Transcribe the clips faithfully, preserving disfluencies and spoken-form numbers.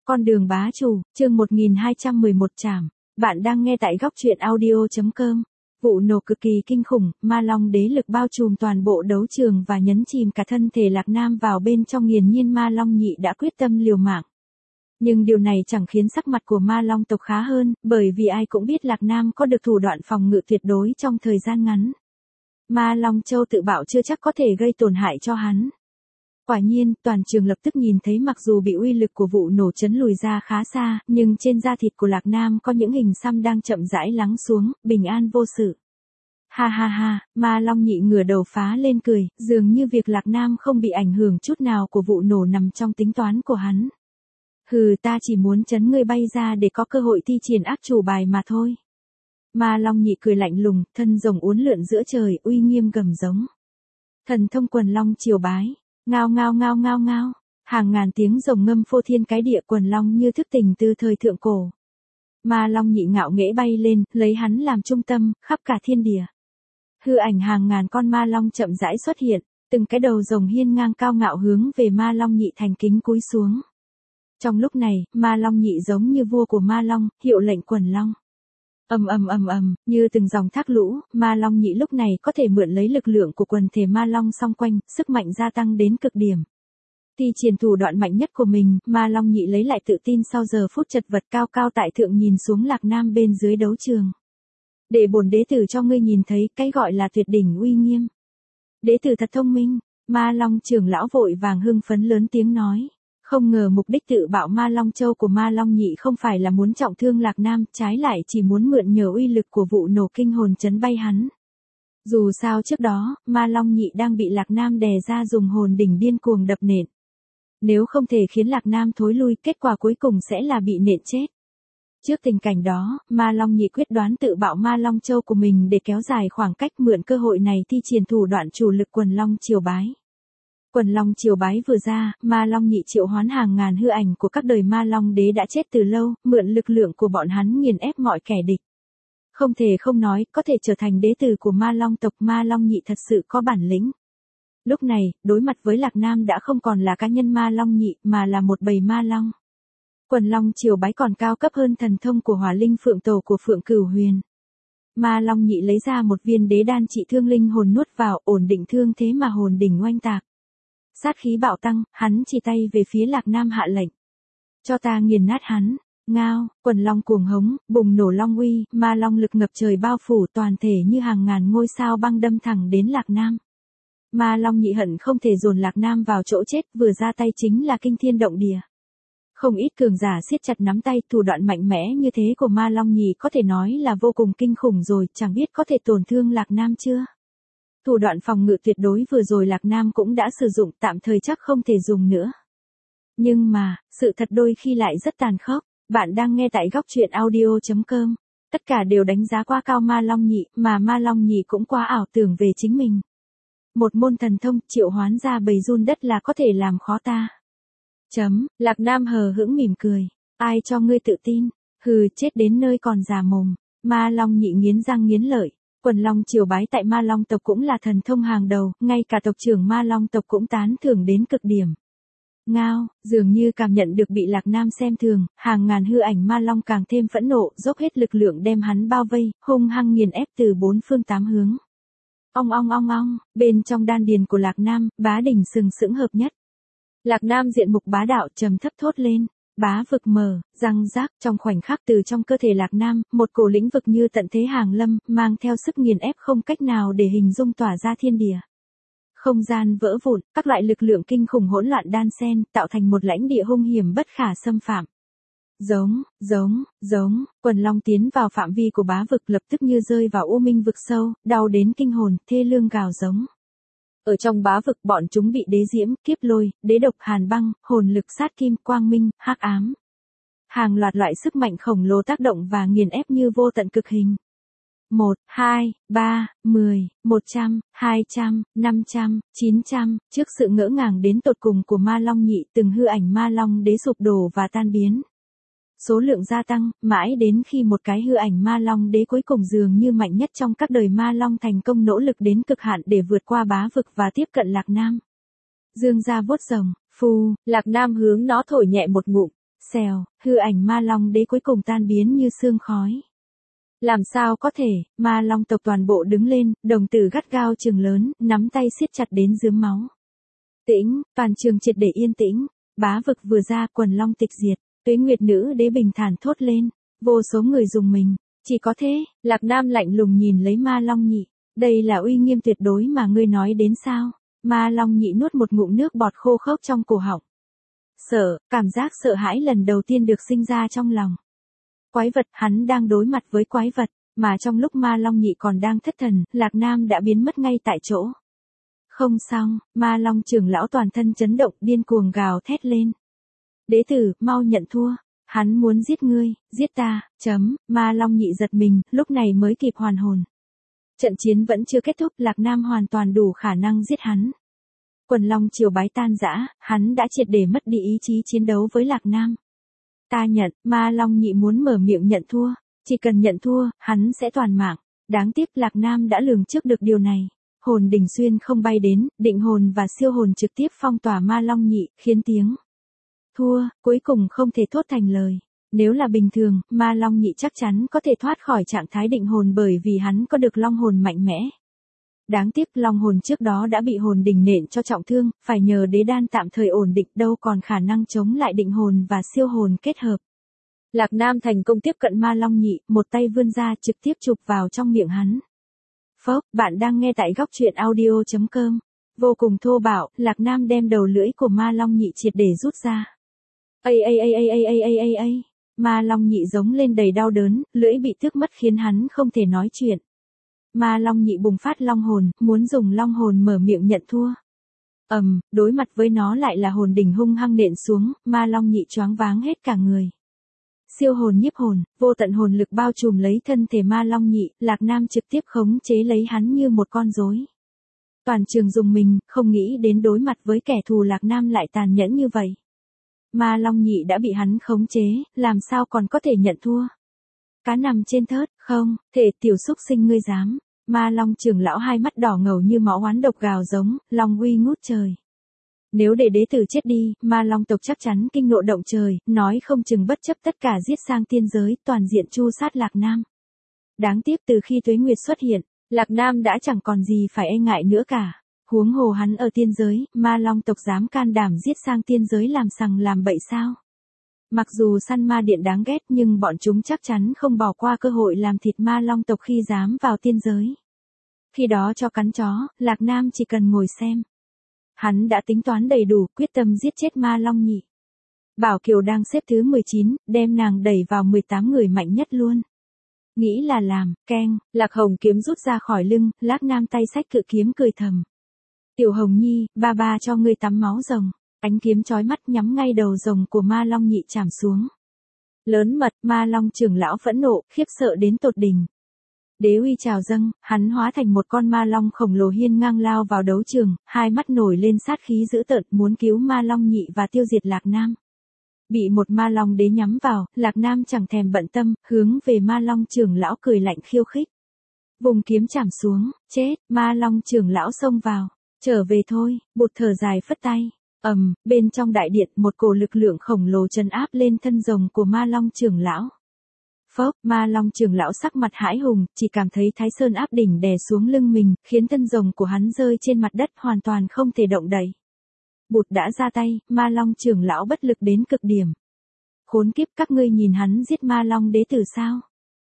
Con đường bá chủ, chương một nghìn hai trăm mười một trảm. Bạn đang nghe tại góc truyện audio.com. Vụ nổ cực kỳ kinh khủng, ma long đế lực bao trùm toàn bộ đấu trường và nhấn chìm cả thân thể Lạc Nam vào bên trong, nghiền nhiên ma long nhị đã quyết tâm liều mạng. Nhưng điều này chẳng khiến sắc mặt của ma long tộc khá hơn, bởi vì ai cũng biết Lạc Nam có được thủ đoạn phòng ngự tuyệt đối trong thời gian ngắn. Ma long châu tự bạo chưa chắc có thể gây tổn hại cho hắn. Quả nhiên, toàn trường lập tức nhìn thấy mặc dù bị uy lực của vụ nổ chấn lùi ra khá xa, nhưng trên da thịt của Lạc Nam có những hình xăm đang chậm rãi lắng xuống, bình an vô sự. Ha ha ha, ma long nhị ngửa đầu phá lên cười, dường như việc Lạc Nam không bị ảnh hưởng chút nào của vụ nổ nằm trong tính toán của hắn. Hừ, ta chỉ muốn chấn ngươi bay ra để có cơ hội thi triển ác chủ bài mà thôi. Ma long nhị cười lạnh lùng, thân rồng uốn lượn giữa trời, uy nghiêm gầm giống. Thần thông quần long triều bái. Ngao ngao ngao ngao ngao, hàng ngàn tiếng rồng ngâm phô thiên cái địa, quần long như thức tỉnh từ thời thượng cổ. Ma long nhị ngạo nghễ bay lên, lấy hắn làm trung tâm, khắp cả thiên địa. Hư ảnh hàng ngàn con ma long chậm rãi xuất hiện, từng cái đầu rồng hiên ngang cao ngạo hướng về ma long nhị thành kính cúi xuống. Trong lúc này, ma long nhị giống như vua của ma long, hiệu lệnh quần long. Ầm ầm ầm ầm, như từng dòng thác lũ, ma long nhị lúc này có thể mượn lấy lực lượng của quần thể ma long xung quanh, sức mạnh gia tăng đến cực điểm. Thi triển thủ đoạn mạnh nhất của mình, ma long nhị lấy lại tự tin sau giờ phút chật vật cao cao tại thượng nhìn xuống Lạc Nam bên dưới đấu trường. Để bổn đế tử cho ngươi nhìn thấy cái gọi là tuyệt đỉnh uy nghiêm. Đế tử thật thông minh, ma long trưởng lão vội vàng hưng phấn lớn tiếng nói. Không ngờ mục đích tự bạo ma long châu của ma long nhị không phải là muốn trọng thương Lạc Nam, trái lại chỉ muốn mượn nhờ uy lực của vụ nổ kinh hồn chấn bay hắn. Dù sao trước đó, ma long nhị đang bị Lạc Nam đè ra dùng hồn đỉnh điên cuồng đập nện. Nếu không thể khiến Lạc Nam thối lui, kết quả cuối cùng sẽ là bị nện chết. Trước tình cảnh đó, ma long nhị quyết đoán tự bạo ma long châu của mình để kéo dài khoảng cách, mượn cơ hội này thi triển thủ đoạn chủ lực quần long triều bái. Quần long triều bái vừa ra, ma long nhị triệu hoán hàng ngàn hư ảnh của các đời ma long đế đã chết từ lâu, mượn lực lượng của bọn hắn nghiền ép mọi kẻ địch. Không thể không nói, có thể trở thành đế tử của ma long tộc, ma long nhị thật sự có bản lĩnh. Lúc này, đối mặt với Lạc Nam đã không còn là cá nhân ma long nhị, mà là một bầy ma long. Quần long triều bái còn cao cấp hơn thần thông của hỏa linh phượng tổ của Phượng Cửu Huyền. Ma long nhị lấy ra một viên đế đan trị thương linh hồn nuốt vào, ổn định thương thế mà hồn đỉnh oanh tạc. Sát khí bạo tăng, hắn chỉ tay về phía Lạc Nam hạ lệnh. Cho ta nghiền nát hắn. Ngao, quần long cuồng hống, bùng nổ long uy, ma long lực ngập trời bao phủ toàn thể như hàng ngàn ngôi sao băng đâm thẳng đến Lạc Nam. Ma long nhị hận không thể dồn Lạc Nam vào chỗ chết, vừa ra tay chính là kinh thiên động địa. Không ít cường giả siết chặt nắm tay, thủ đoạn mạnh mẽ như thế của ma long nhị có thể nói là vô cùng kinh khủng rồi, chẳng biết có thể tổn thương Lạc Nam chưa. Thủ đoạn phòng ngự tuyệt đối vừa rồi Lạc Nam cũng đã sử dụng, tạm thời chắc không thể dùng nữa. Nhưng mà, sự thật đôi khi lại rất tàn khốc. Bạn đang nghe tại góc truyện audio.com. Tất cả đều đánh giá quá cao ma long nhị, mà ma long nhị cũng quá ảo tưởng về chính mình. Một môn thần thông triệu hoán ra bầy run đất là có thể làm khó ta. Chấm, Lạc Nam hờ hững mỉm cười. Ai cho ngươi tự tin? Hừ, chết đến nơi còn già mồm. Ma long nhị nghiến răng nghiến lợi. Quần long triều bái tại ma long tộc cũng là thần thông hàng đầu, ngay cả tộc trưởng ma long tộc cũng tán thưởng đến cực điểm. Ngao, dường như cảm nhận được bị Lạc Nam xem thường, hàng ngàn hư ảnh ma long càng thêm phẫn nộ, dốc hết lực lượng đem hắn bao vây, hung hăng nghiền ép từ bốn phương tám hướng. Ong ong ong ong, bên trong đan điền của Lạc Nam, bá đỉnh sừng sững hợp nhất. Lạc Nam diện mục bá đạo trầm thấp thốt lên. Bá vực mở, răng rác, trong khoảnh khắc từ trong cơ thể Lạc Nam, một cổ lĩnh vực như tận thế hàng lâm, mang theo sức nghiền ép không cách nào để hình dung tỏa ra thiên địa. Không gian vỡ vụn, các loại lực lượng kinh khủng hỗn loạn đan xen, tạo thành một lãnh địa hung hiểm bất khả xâm phạm. Giống, giống, giống, quần long tiến vào phạm vi của bá vực lập tức như rơi vào u minh vực sâu, đau đến kinh hồn, thê lương gào giống. Ở trong bá vực bọn chúng bị đế diễm, kiếp lôi, đế độc, hàn băng, hồn lực, sát kim, quang minh, hắc ám. Hàng loạt loại sức mạnh khổng lồ tác động và nghiền ép như vô tận cực hình. một, hai, ba, mười, một trăm, hai trăm, năm trăm, chín trăm, trước sự ngỡ ngàng đến tột cùng của ma long nhị, từng hư ảnh ma long đế sụp đổ và tan biến. Số lượng gia tăng, mãi đến khi một cái hư ảnh ma long đế cuối cùng dường như mạnh nhất trong các đời ma long thành công nỗ lực đến cực hạn để vượt qua bá vực và tiếp cận Lạc Nam. Dương ra vuốt rồng, phù, Lạc Nam hướng nó thổi nhẹ một ngụm, Xèo, hư ảnh ma long đế cuối cùng tan biến như sương khói. Làm sao có thể, ma long tộc toàn bộ đứng lên, đồng tử gắt gao trừng lớn, nắm tay siết chặt đến rướm máu. Tĩnh, toàn trường triệt để yên tĩnh, bá vực vừa ra quần long tịch diệt, Tuế Nguyệt nữ đế bình thản thốt lên, vô số người dùng mình, chỉ có thế, Lạc Nam lạnh lùng nhìn lấy ma long nhị, đây là uy nghiêm tuyệt đối mà ngươi nói đến sao, ma long nhị nuốt một ngụm nước bọt khô khốc trong cổ họng. Sợ, cảm giác sợ hãi lần đầu tiên được sinh ra trong lòng. Quái vật, hắn đang đối mặt với quái vật, mà trong lúc ma long nhị còn đang thất thần, Lạc Nam đã biến mất ngay tại chỗ. Không xong, ma long trưởng lão toàn thân chấn động điên cuồng gào thét lên. Đế tử, mau nhận thua, hắn muốn giết ngươi, giết ta, chấm, ma long nhị giật mình, lúc này mới kịp hoàn hồn. Trận chiến vẫn chưa kết thúc, Lạc Nam hoàn toàn đủ khả năng giết hắn. Quần long triều bái tan rã, hắn đã triệt để mất đi ý chí chiến đấu với Lạc Nam. Ta nhận, ma long nhị muốn mở miệng nhận thua, chỉ cần nhận thua, hắn sẽ toàn mạng. Đáng tiếc Lạc Nam đã lường trước được điều này. Hồn đỉnh xuyên không bay đến, định hồn và siêu hồn trực tiếp phong tỏa ma long nhị, khiến tiếng thua, cuối cùng không thể thốt thành lời. Nếu là bình thường, ma long nhị chắc chắn có thể thoát khỏi trạng thái định hồn bởi vì hắn có được long hồn mạnh mẽ. Đáng tiếc long hồn trước đó đã bị hồn đỉnh nện cho trọng thương, phải nhờ đế đan tạm thời ổn định đâu còn khả năng chống lại định hồn và siêu hồn kết hợp. Lạc Nam thành công tiếp cận ma long nhị, một tay vươn ra trực tiếp chụp vào trong miệng hắn. Phốc, bạn đang nghe tại góc truyện audio chấm com. Vô cùng thô bạo, Lạc Nam đem đầu lưỡi của ma long nhị triệt để rút ra. Ây ây ây ây ây ây ây ây ây, ma long nhị giống lên đầy đau đớn, lưỡi bị tước mất khiến hắn không thể nói chuyện. Ma long nhị bùng phát long hồn, muốn dùng long hồn mở miệng nhận thua. Ầm, um, đối mặt với nó lại là hồn đỉnh hung hăng nện xuống, ma long nhị choáng váng hết cả người. Siêu hồn nhiếp hồn, vô tận hồn lực bao trùm lấy thân thể ma long nhị, Lạc Nam trực tiếp khống chế lấy hắn như một con rối. Toàn trường dùng mình, không nghĩ đến đối mặt với kẻ thù Lạc Nam lại tàn nhẫn như vậy. Ma long nhị đã bị hắn khống chế, làm sao còn có thể nhận thua. Cá nằm trên thớt, không, thể tiểu xúc sinh ngươi dám. Ma long trưởng lão hai mắt đỏ ngầu như máu oán độc gào giống, long uy ngút trời. Nếu để đế tử chết đi, ma long tộc chắc chắn kinh nộ động trời, nói không chừng bất chấp tất cả giết sang tiên giới, toàn diện chu sát Lạc Nam. Đáng tiếc từ khi Tuế Nguyệt xuất hiện, Lạc Nam đã chẳng còn gì phải e ngại nữa cả. Huống hồ hắn ở tiên giới, ma long tộc dám can đảm giết sang tiên giới làm sằng làm bậy sao? Mặc dù săn ma điện đáng ghét nhưng bọn chúng chắc chắn không bỏ qua cơ hội làm thịt ma long tộc khi dám vào tiên giới. Khi đó cho cắn chó, Lạc Nam chỉ cần ngồi xem. Hắn đã tính toán đầy đủ, quyết tâm giết chết ma long nhị. Bảo Kiều đang xếp thứ mười chín, đem nàng đẩy vào mười tám người mạnh nhất luôn. Nghĩ là làm, keng, Lạc Hồng kiếm rút ra khỏi lưng, Lạc Nam tay xách cự kiếm cười thầm. Tiểu Hồng Nhi, ba ba cho ngươi tắm máu rồng. Ánh kiếm chói mắt nhắm ngay đầu rồng của ma long nhị chạm xuống. Lớn mật, ma long trưởng lão phẫn nộ, khiếp sợ đến tột đỉnh. Đế uy trào dâng, hắn hóa thành một con ma long khổng lồ hiên ngang lao vào đấu trường, hai mắt nổi lên sát khí dữ tợn muốn cứu ma long nhị và tiêu diệt Lạc Nam. Bị một ma long đế nhắm vào, Lạc Nam chẳng thèm bận tâm, hướng về ma long trưởng lão cười lạnh khiêu khích. Vùng kiếm chạm xuống, chết, ma long trưởng lão xông vào. Trở về thôi, bụt thở dài phất tay. Ầm, um, bên trong đại điện một cổ lực lượng khổng lồ trấn áp lên thân rồng của ma long trưởng lão. Phốc, ma long trưởng lão sắc mặt hãi hùng, chỉ cảm thấy Thái Sơn áp đỉnh đè xuống lưng mình, khiến thân rồng của hắn rơi trên mặt đất hoàn toàn không thể động đậy. Bụt đã ra tay, ma long trưởng lão bất lực đến cực điểm. Khốn kiếp, các ngươi nhìn hắn giết ma long đế tử sao?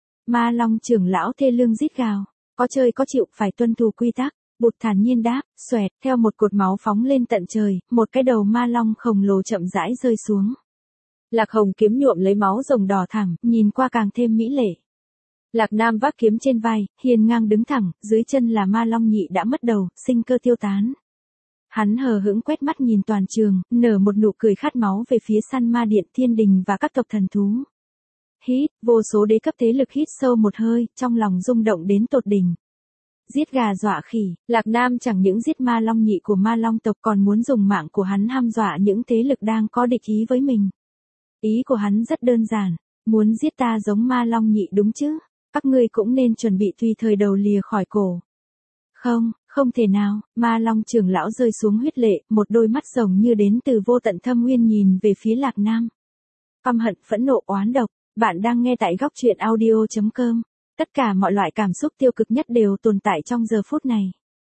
Ma long trưởng lão thê lương rít gào, có chơi có chịu, phải tuân thủ quy tắc. Bụt thản nhiên đáp, xoẹt, theo một cột máu phóng lên tận trời, một cái đầu ma long khổng lồ chậm rãi rơi xuống. Lạc Hồng kiếm nhuộm lấy máu rồng đỏ thẳm, nhìn qua càng thêm mỹ lệ. Lạc Nam vác kiếm trên vai, hiên ngang đứng thẳng, dưới chân là ma long nhị đã mất đầu, sinh cơ tiêu tán. Hắn hờ hững quét mắt nhìn toàn trường, nở một nụ cười khát máu về phía săn ma điện thiên đình và các tộc thần thú. Hít, vô số đế cấp thế lực hít sâu một hơi, trong lòng rung động đến tột đỉnh. Giết gà dọa khỉ, Lạc Nam chẳng những giết ma long nhị của ma long tộc còn muốn dùng mạng của hắn hăm dọa những thế lực đang có địch ý với mình. Ý của hắn rất đơn giản, muốn giết ta giống ma long nhị đúng chứ, các ngươi cũng nên chuẩn bị tùy thời đầu lìa khỏi cổ. Không, không thể nào, ma long trưởng lão rơi xuống huyết lệ, một đôi mắt rồng như đến từ vô tận thâm uyên nhìn về phía Lạc Nam. căm hận, phẫn nộ, oán độc. Bạn đang nghe tại góc truyện audio.com. Tất cả mọi loại cảm xúc tiêu cực nhất đều tồn tại trong giờ phút này.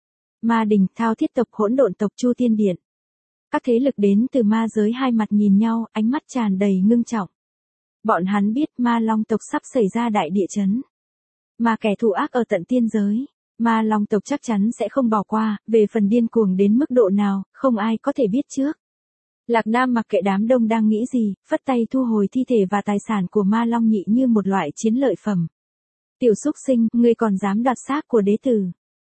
Ma đình, thao thiết tộc, hỗn độn tộc, Chu Tiên Điện. Các thế lực đến từ ma giới hai mặt nhìn nhau, ánh mắt tràn đầy ngưng trọng. Bọn hắn biết ma long tộc sắp xảy ra đại địa chấn. Mà kẻ thù ác ở tận tiên giới. Ma long tộc chắc chắn sẽ không bỏ qua, về phần điên cuồng đến mức độ nào, không ai có thể biết trước. Lạc Nam mặc kệ đám đông đang nghĩ gì, phất tay thu hồi thi thể và tài sản của ma long nhị như một loại chiến lợi phẩm. Tiểu xúc sinh, ngươi còn dám đoạt xác của đế tử.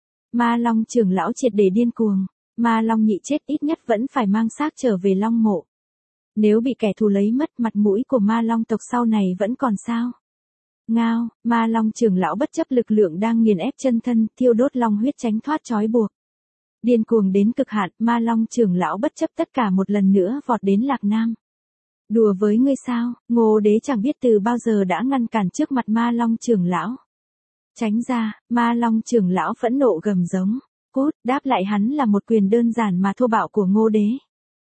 Ma long trưởng lão triệt để điên cuồng. Ma long nhị chết ít nhất vẫn phải mang xác trở về long mộ. Nếu bị kẻ thù lấy mất, mặt mũi của ma long tộc sau này vẫn còn sao? Ngao, ma long trưởng lão bất chấp lực lượng đang nghiền ép chân thân, thiêu đốt long huyết tránh thoát trói buộc. Điên cuồng đến cực hạn, ma long trưởng lão bất chấp tất cả một lần nữa vọt đến Lạc Nam. Đùa với ngươi sao? Ngô đế chẳng biết từ bao giờ đã ngăn cản trước mặt ma long trưởng lão. Tránh ra, ma long trưởng lão phẫn nộ gầm giống. Cút, đáp lại hắn là một quyền đơn giản mà thô bạo của Ngô đế.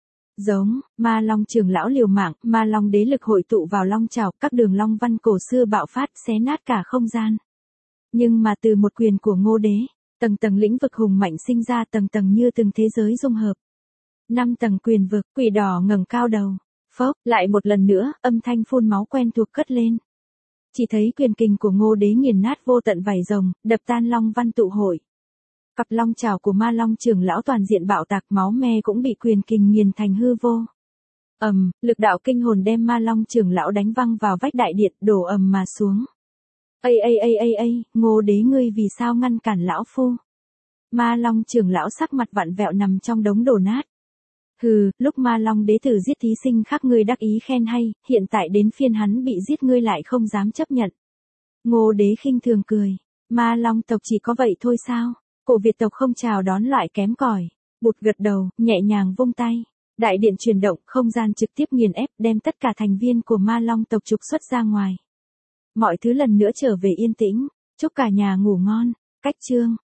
Giống, ma long trưởng lão liều mạng, ma long đế lực hội tụ vào long trảo, các đường long văn cổ xưa bạo phát xé nát cả không gian. Nhưng mà từ một quyền của Ngô đế, tầng tầng lĩnh vực hùng mạnh sinh ra, tầng tầng như từng thế giới dung hợp. Năm tầng quyền vực, quỷ đỏ ngẩng cao đầu. Phốc, lại một lần nữa, âm thanh phun máu quen thuộc cất lên. Chỉ thấy quyền kình của Ngô đế nghiền nát vô tận vảy rồng, đập tan long văn tụ hội. Cặp long trảo của ma long trưởng lão toàn diện bạo tạc, máu me cũng bị quyền kình nghiền thành hư vô. Ầm, um, lực đạo kinh hồn đem ma long trưởng lão đánh văng vào vách đại điện, đổ ầm mà xuống. Ây ây ây ây ây, Ngô đế ngươi vì sao ngăn cản lão phu? Ma long trưởng lão sắc mặt vặn vẹo nằm trong đống đổ nát. Hừ, lúc ma long đế tử giết thí sinh khác ngươi đắc ý khen hay, hiện tại đến phiên hắn bị giết ngươi lại không dám chấp nhận. Ngô đế khinh thường cười, ma long tộc chỉ có vậy thôi sao? Cổ Việt tộc không chào đón loại kém cỏi. Bụt gật đầu, nhẹ nhàng vung tay. Đại điện chuyển động, không gian trực tiếp nghiền ép, đem tất cả thành viên của ma long tộc trục xuất ra ngoài. Mọi thứ lần nữa trở về yên tĩnh, chúc cả nhà ngủ ngon. Cách chương.